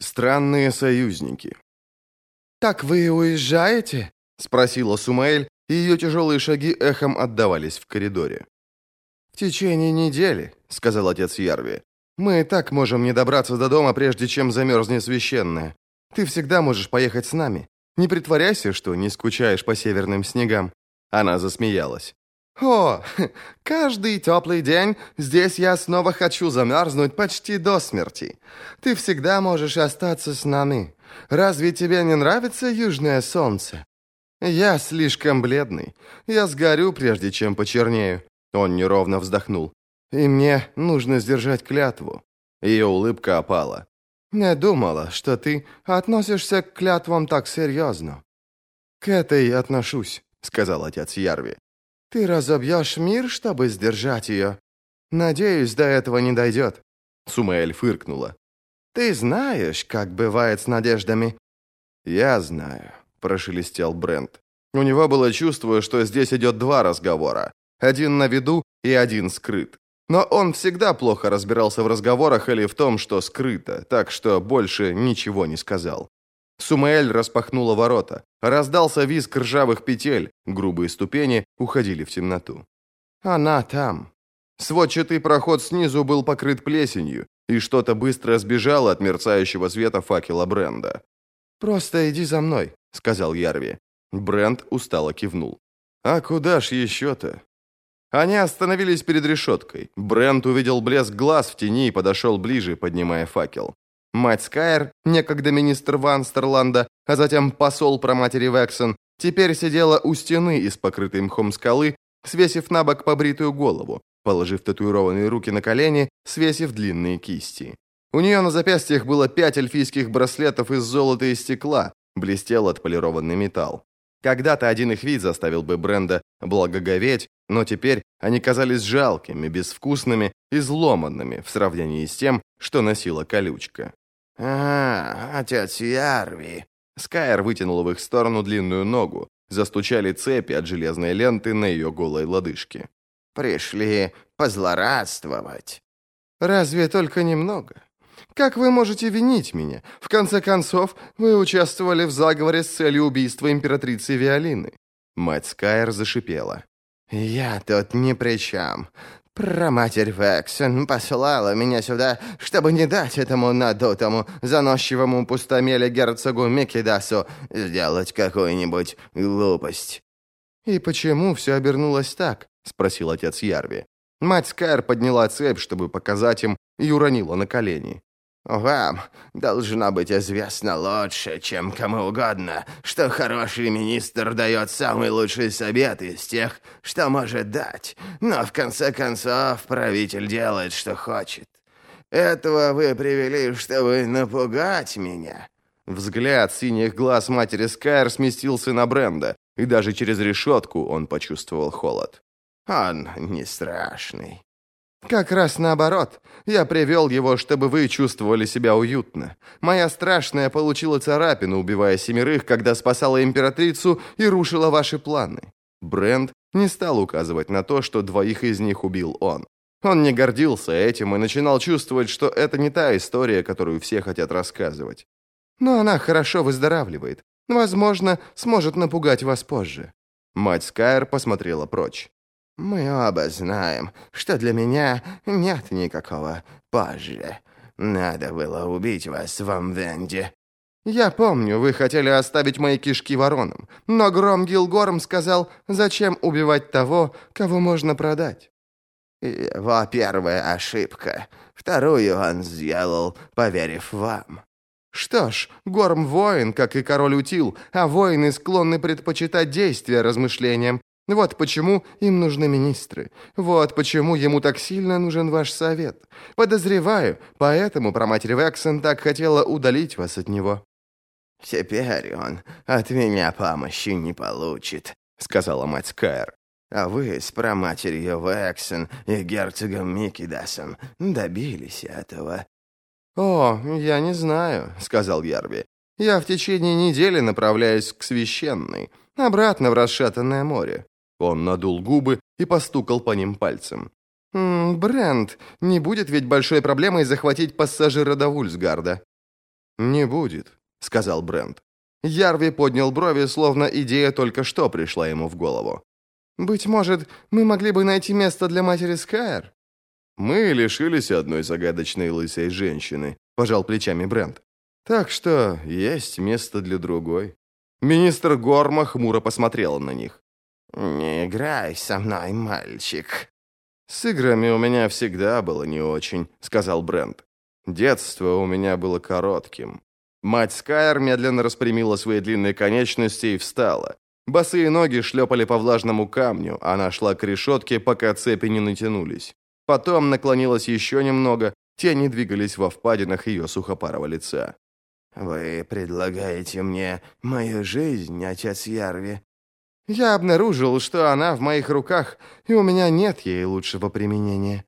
Странные союзники. «Так вы уезжаете?» — спросила Сумаэль, и ее тяжелые шаги эхом отдавались в коридоре. «В течение недели», — сказал отец Ярви. «Мы и так можем не добраться до дома, прежде чем замерзнет священное. Ты всегда можешь поехать с нами. Не притворяйся, что не скучаешь по северным снегам». Она засмеялась. «О, каждый теплый день здесь я снова хочу замерзнуть почти до смерти. Ты всегда можешь остаться с нами. Разве тебе не нравится южное солнце?» «Я слишком бледный. Я сгорю, прежде чем почернею». Он неровно вздохнул. «И мне нужно сдержать клятву». Ее улыбка опала. «Не думала, что ты относишься к клятвам так серьезно». «К этой отношусь», — сказал отец Ярви. «Ты разобьешь мир, чтобы сдержать ее? Надеюсь, до этого не дойдет». Сумаэль фыркнула. «Ты знаешь, как бывает с надеждами?» «Я знаю», — прошелестел Брент. У него было чувство, что здесь идет два разговора. Один на виду и один скрыт. Но он всегда плохо разбирался в разговорах или в том, что скрыто, так что больше ничего не сказал. Сумаэль распахнула ворота. Раздался визг ржавых петель. Грубые ступени уходили в темноту. Она там. Сводчатый проход снизу был покрыт плесенью, и что-то быстро сбежало от мерцающего света факела Бренда. «Просто иди за мной», — сказал Ярви. Брент устало кивнул. «А куда ж еще-то?» Они остановились перед решеткой. Брент увидел блеск глаз в тени и подошел ближе, поднимая факел. Мать Скайр, некогда министр Ванстерланда, а затем посол праматери Вексон, теперь сидела у стены из покрытой мхом скалы, свесив на бок побритую голову, положив татуированные руки на колени, свесив длинные кисти. У нее на запястьях было 5 эльфийских браслетов из золота и стекла, блестел отполированный металл. Когда-то один их вид заставил бы Бренда благоговеть, но теперь они казались жалкими, безвкусными и изломанными в сравнении с тем, что носила колючка. Отец Ярви». Скайр вытянул в их сторону длинную ногу. Застучали цепи от железной ленты на ее голой лодыжке. «Пришли позлорадствовать». «Разве только немного? Как вы можете винить меня? В конце концов, вы участвовали в заговоре с целью убийства императрицы Виолины». Мать Скайр зашипела. «Я тут ни при чем. Праматерь Вексон послала меня сюда, чтобы не дать этому надутому, заносчивому пустомеле герцогу Микидасу сделать какую-нибудь глупость». «И почему все обернулось так?» — спросил отец Ярви. Мать Скайр подняла цепь, чтобы показать им, и уронила на колени. «Вам должно быть известно лучше, чем кому угодно, что хороший министр дает самый лучший совет из тех, что может дать, но в конце концов правитель делает, что хочет. Этого вы привели, чтобы напугать меня». Взгляд синих глаз матери Скайр сместился на Бренда, и даже через решетку он почувствовал холод. «Он не страшный». «Как раз наоборот. Я привел его, чтобы вы чувствовали себя уютно. Моя страшная получила царапину, убивая 7, когда спасала императрицу и рушила ваши планы». Брент не стал указывать на то, что 2 из них убил он. Он не гордился этим и начинал чувствовать, что это не та история, которую все хотят рассказывать. Но она хорошо выздоравливает. Возможно, сможет напугать вас позже. Мать Скайр посмотрела прочь. «Мы оба знаем, что для меня нет никакого позже. Надо было убить вас в Амвенде». «Я помню, вы хотели оставить мои кишки воронам, но Гром Гилгорм сказал, зачем убивать того, кого можно продать». «Его первая ошибка. Вторую он сделал, поверив вам». «Что ж, Горм воин, как и король Утил, а воины склонны предпочитать действия размышлениям. Вот почему им нужны министры. Вот почему ему так сильно нужен ваш совет. Подозреваю, поэтому праматерь Вексон так хотела удалить вас от него». «Теперь он от меня помощи не получит», — сказала мать Скайр. «А вы с праматерью Вексон и герцогом Микидасом добились этого». «О, я не знаю», — сказал Ярви. «Я в течение недели направляюсь к Священной, обратно в расшатанное море». Он надул губы и постукал по ним пальцем. «Брент, не будет ведь большой проблемой захватить пассажира до Вульсгарда?» «Не будет», — сказал Брент. Ярви поднял брови, словно идея только что пришла ему в голову. «Быть может, мы могли бы найти место для матери Скайр?» «Мы лишились одной загадочной лысой женщины», — пожал плечами Брент. «Так что есть место для другой». Министр Горма хмуро посмотрела на них. «Не играй со мной, мальчик». «С играми у меня всегда было не очень», — сказал Брент. «Детство у меня было коротким». Мать Скайр медленно распрямила свои длинные конечности и встала. Босые ноги шлепали по влажному камню, она шла к решетке, пока цепи не натянулись. Потом наклонилась еще немного, тени двигались во впадинах ее сухопарого лица. «Вы предлагаете мне мою жизнь, отец Ярви?» «Я обнаружил, что она в моих руках, и у меня нет ей лучшего применения».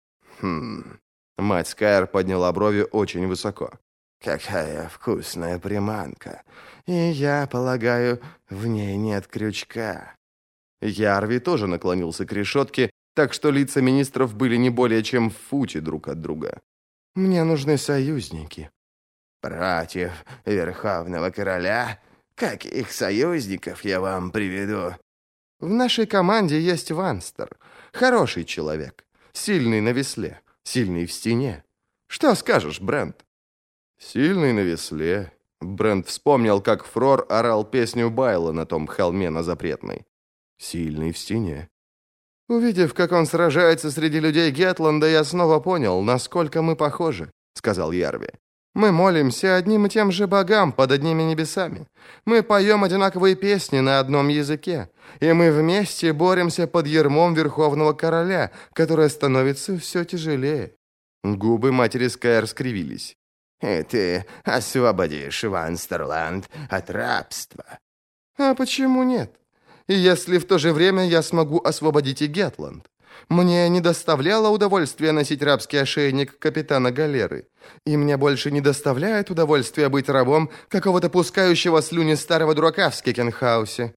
Мать Скайр подняла брови очень высоко. «Какая вкусная приманка. И я полагаю, в ней нет крючка». Ярви тоже наклонился к решетке, так что лица министров были не более чем в футе друг от друга. «Мне нужны союзники». «Против Верховного Короля? Каких союзников я вам приведу?» «В нашей команде есть Ванстер. Хороший человек. Сильный на весле. Сильный в стене. Что скажешь, Брент?» «Сильный на весле». Брент вспомнил, как Фрор орал песню Байла на том холме на Запретной. «Сильный в стене». «Увидев, как он сражается среди людей Гетланда, я снова понял, насколько мы похожи», — сказал Ярви. «Мы молимся одним и тем же богам под одними небесами. Мы поем одинаковые песни на одном языке, и мы вместе боремся под ярмом Верховного Короля, которое становится все тяжелее». Губы матери Скайр скривились. «И ты освободишь Ванстерланд от рабства». «А почему нет? И если в то же время я смогу освободить и Гетланд? Мне не доставляло удовольствия носить рабский ошейник капитана галеры. И мне больше не доставляет удовольствия быть рабом какого-то пускающего слюни старого дурака в Скекенхаусе».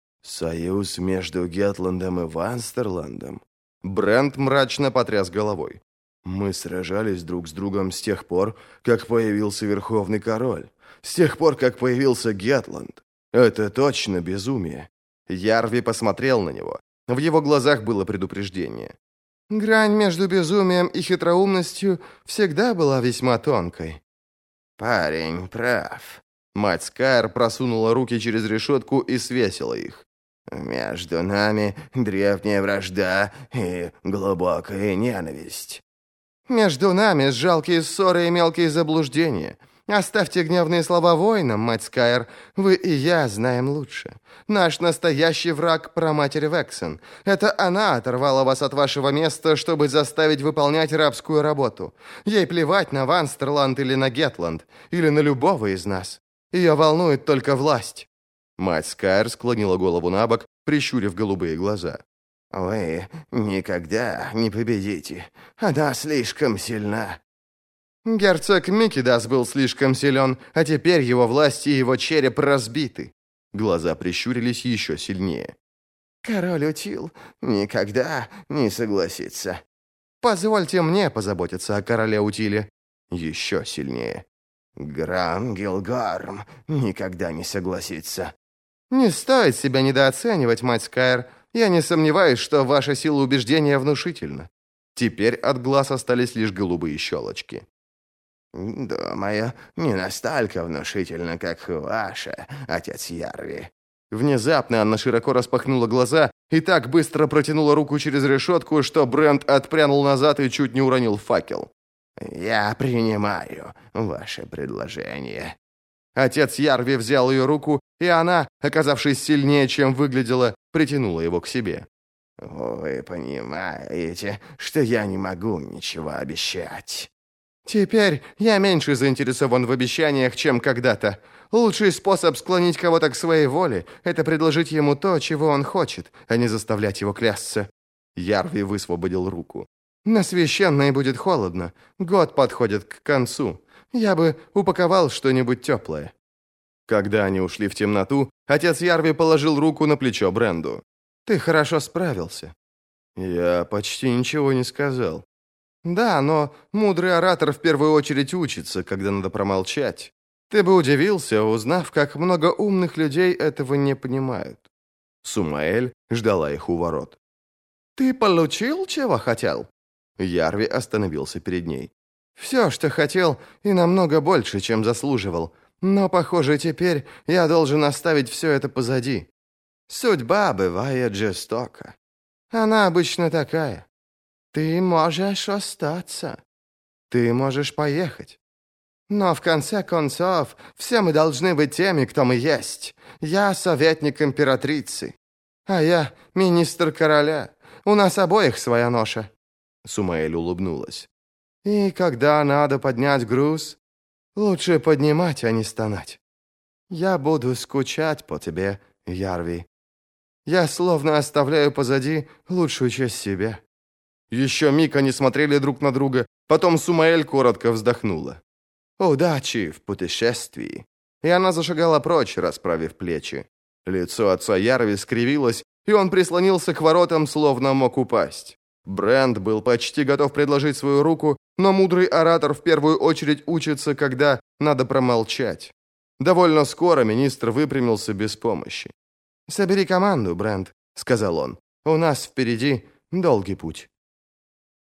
«Союз между Гетландом и Ванстерландом?» Брент мрачно потряс головой. «Мы сражались друг с другом с тех пор, как появился Верховный Король. С тех пор, как появился Гетланд. Это точно безумие». Ярви посмотрел на него. В его глазах было предупреждение. «Грань между безумием и хитроумностью всегда была весьма тонкой». «Парень прав». Мать Скайр просунула руки через решетку и свесила их. «Между нами древняя вражда и глубокая ненависть». «Между нами жалкие ссоры и мелкие заблуждения. Оставьте гневные слова воинам, мать Скайр. Вы и я знаем лучше. Наш настоящий враг — праматерь Вексен. Это она оторвала вас от вашего места, чтобы заставить выполнять рабскую работу. Ей плевать на Ванстерланд или на Гетланд, или на любого из нас. Ее волнует только власть». Мать Скайр склонила голову на бок, прищурив голубые глаза. «Вы никогда не победите. Она слишком сильна». «Герцог Микидас был слишком силен, а теперь его власть и его череп разбиты». Глаза прищурились еще сильнее. «Король Утил никогда не согласится». «Позвольте мне позаботиться о короле Утиле». Еще сильнее. «Гран Гилгарм никогда не согласится». «Не стоит себя недооценивать, мать Скайр. Я не сомневаюсь, что ваша сила убеждения внушительна». Теперь от глаз остались лишь голубые щелочки. «Думаю, не настолько внушительно, как ваша, отец Ярви». Внезапно она широко распахнула глаза и так быстро протянула руку через решетку, что Брент отпрянул назад и чуть не уронил факел. «Я принимаю ваше предложение». Отец Ярви взял ее руку, и она, оказавшись сильнее, чем выглядела, притянула его к себе. «Вы понимаете, что я не могу ничего обещать». «Теперь я меньше заинтересован в обещаниях, чем когда-то. Лучший способ склонить кого-то к своей воле — это предложить ему то, чего он хочет, а не заставлять его клясться». Ярви высвободил руку. «На священной будет холодно. Год подходит к концу. Я бы упаковал что-нибудь теплое». Когда они ушли в темноту, отец Ярви положил руку на плечо Бренду. «Ты хорошо справился». «Я почти ничего не сказал». «Да, но мудрый оратор в первую очередь учится, когда надо промолчать». Ты бы удивился, узнав, как много умных людей этого не понимают. Сумаэль ждала их у ворот. «Ты получил, чего хотел?» Ярви остановился перед ней. «Все, что хотел, и намного больше, чем заслуживал. Но, похоже, теперь я должен оставить все это позади. Судьба бывает жестока. Она обычно такая. Ты можешь остаться. Ты можешь поехать. Но в конце концов, все мы должны быть теми, кто мы есть. Я советник императрицы, а я министр короля. У нас обоих своя ноша». Сумаэль улыбнулась. «И когда надо поднять груз, лучше поднимать, а не стонать. Я буду скучать по тебе, Ярви. Я словно оставляю позади лучшую часть себя». Еще миг они смотрели друг на друга, потом Сумаэль коротко вздохнула. «Удачи в путешествии!» И она зашагала прочь, расправив плечи. Лицо отца Ярви скривилось, и он прислонился к воротам, словно мог упасть. Брент был почти готов предложить свою руку, но мудрый оратор в первую очередь учится, когда надо промолчать. Довольно скоро министр выпрямился без помощи. «Собери команду, Брент», — сказал он. «У нас впереди долгий путь».